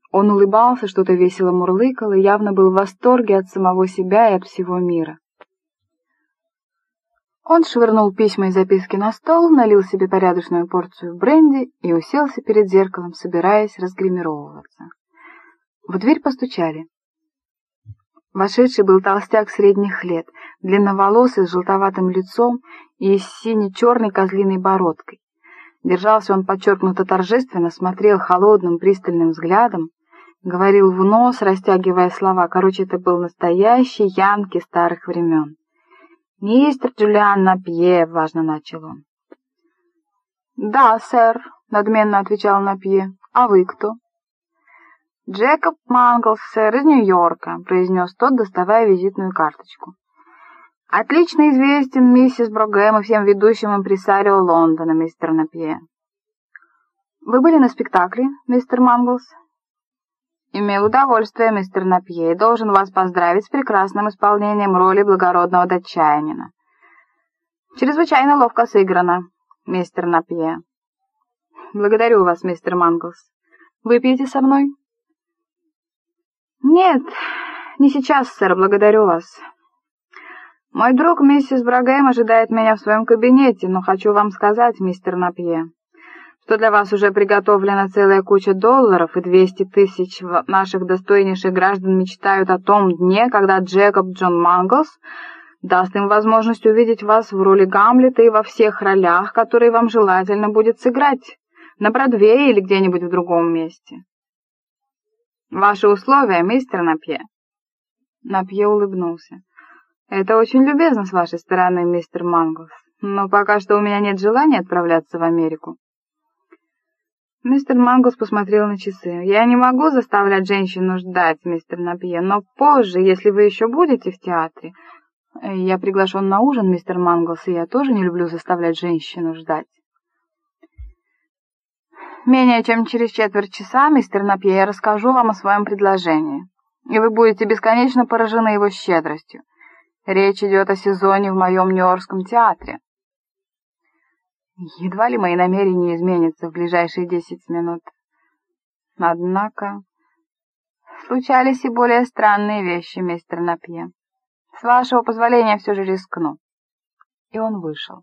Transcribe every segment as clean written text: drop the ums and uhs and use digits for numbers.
Он улыбался, что-то весело мурлыкал и явно был в восторге от самого себя и от всего мира. Он швырнул письма и записки на стол, налил себе порядочную порцию бренди и уселся перед зеркалом, собираясь разгримировываться. В дверь постучали. Вошедший был толстяк средних лет, длинноволосый, с желтоватым лицом и с сине-черной козлиной бородкой. Держался он подчеркнуто торжественно, смотрел холодным пристальным взглядом, говорил в нос, растягивая слова. Короче, это был настоящий янки старых времен. «Мистер Джулиан Напье», — важно начал он. «Да, сэр», — надменно отвечал Напье. «А вы кто?» «Джекоб Манглс, сэр, из Нью-Йорка», — произнес тот, доставая визитную карточку. «Отлично известен миссис Брогем и всем ведущим импресарио Лондона, мистер Напье». «Вы были на спектакле, мистер Манглс?» «Имел удовольствие, мистер Напье, и должен вас поздравить с прекрасным исполнением роли благородного датчанина. Чрезвычайно ловко сыграно, мистер Напье». «Благодарю вас, мистер Манглс. Выпьете со мной?» «Нет, не сейчас, сэр, благодарю вас. Мой друг, миссис Брогем, ожидает меня в своем кабинете, но хочу вам сказать, мистер Напье, что для вас уже приготовлена целая куча долларов, и 200 тысяч наших достойнейших граждан мечтают о том дне, когда Джекоб Джон Манглс даст им возможность увидеть вас в роли Гамлета и во всех ролях, которые вам желательно будет сыграть, на Бродвее или где-нибудь в другом месте. Ваши условия, мистер Напье?» Напье улыбнулся. «Это очень любезно с вашей стороны, мистер Манглс, но пока что у меня нет желания отправляться в Америку». Мистер Манглс посмотрел на часы. «Я не могу заставлять женщину ждать, мистер Напье, но позже, если вы еще будете в театре...» «Я приглашен на ужин, мистер Манглс, и я тоже не люблю заставлять женщину ждать». «Менее чем через четверть часа, мистер Напье, я расскажу вам о своем предложении, и вы будете бесконечно поражены его щедростью. Речь идет о сезоне в моем Нью-Йоркском театре». Едва ли мои намерения изменятся в ближайшие 10 минут. Однако случались и более странные вещи, мистер Напье. С вашего позволения все же рискну. И он вышел.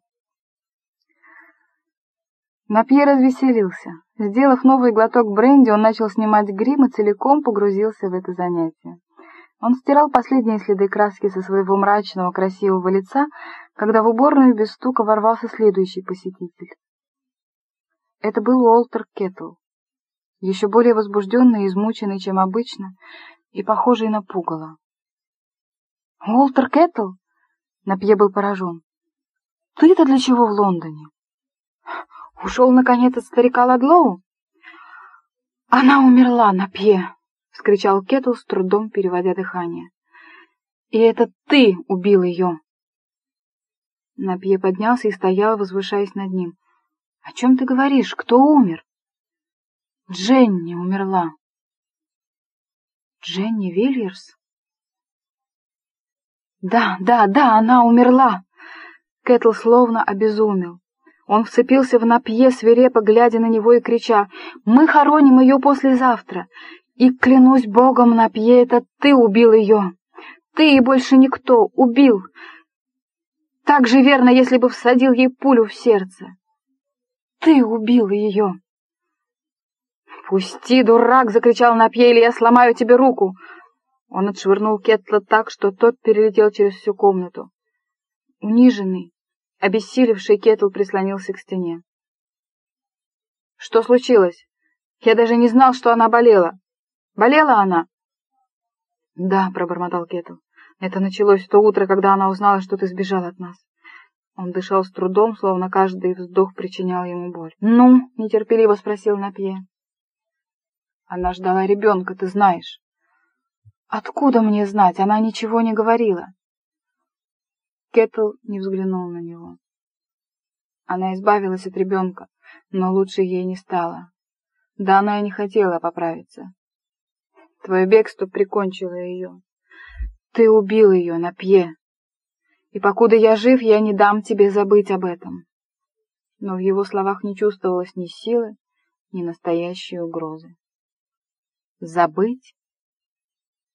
Напье развеселился. Сделав новый глоток бренди, он начал снимать грим и целиком погрузился в это занятие. Он стирал последние следы краски со своего мрачного, красивого лица, когда в уборную без стука ворвался следующий посетитель. Это был Уолтер Кеттл, еще более возбужденный и измученный, чем обычно, и похожий на пугало. «Уолтер Кеттл?» Напье был поражен. «Ты-то для чего в Лондоне? Ушел, наконец, от старика Ладлоу?» «Она умерла, Напье!» — вскричал Кеттл, с трудом переводя дыхание. «И это ты убил ее!» Напье поднялся и стоял, возвышаясь над ним. «О чем ты говоришь? Кто умер?» «Дженни умерла». «Дженни Вильерс?» «Да, она умерла!» Кеттл словно обезумел. Он вцепился в Напье, свирепо глядя на него и крича: «Мы хороним ее послезавтра! И, клянусь Богом, Напье, это ты убил ее! Ты и больше никто! Убил! Так же верно, если бы всадил ей пулю в сердце! Ты убил ее!» «Пусти, дурак!» — закричал Напье, — «или я сломаю тебе руку!» Он отшвырнул Кеттла так, что тот перелетел через всю комнату. Униженный, обессилевший Кеттл прислонился к стене. «Что случилось? Я даже не знал, что она болела. Болела она?» «Да», — пробормотал Кеттл. «Это началось в то утро, когда она узнала, что ты сбежал от нас». Он дышал с трудом, словно каждый вздох причинял ему боль. «Ну?» — нетерпеливо спросил Напье. «Она ждала ребенка, ты знаешь». «Откуда мне знать? Она ничего не говорила». Кеттл не взглянул на него. Она избавилась от ребенка, но лучше ей не стало. Да она и не хотела поправиться. Твое бегство прикончило ее. Ты убил ее, Напье. И покуда я жив, я не дам тебе забыть об этом. Но в его словах не чувствовалось ни силы, ни настоящей угрозы. забыть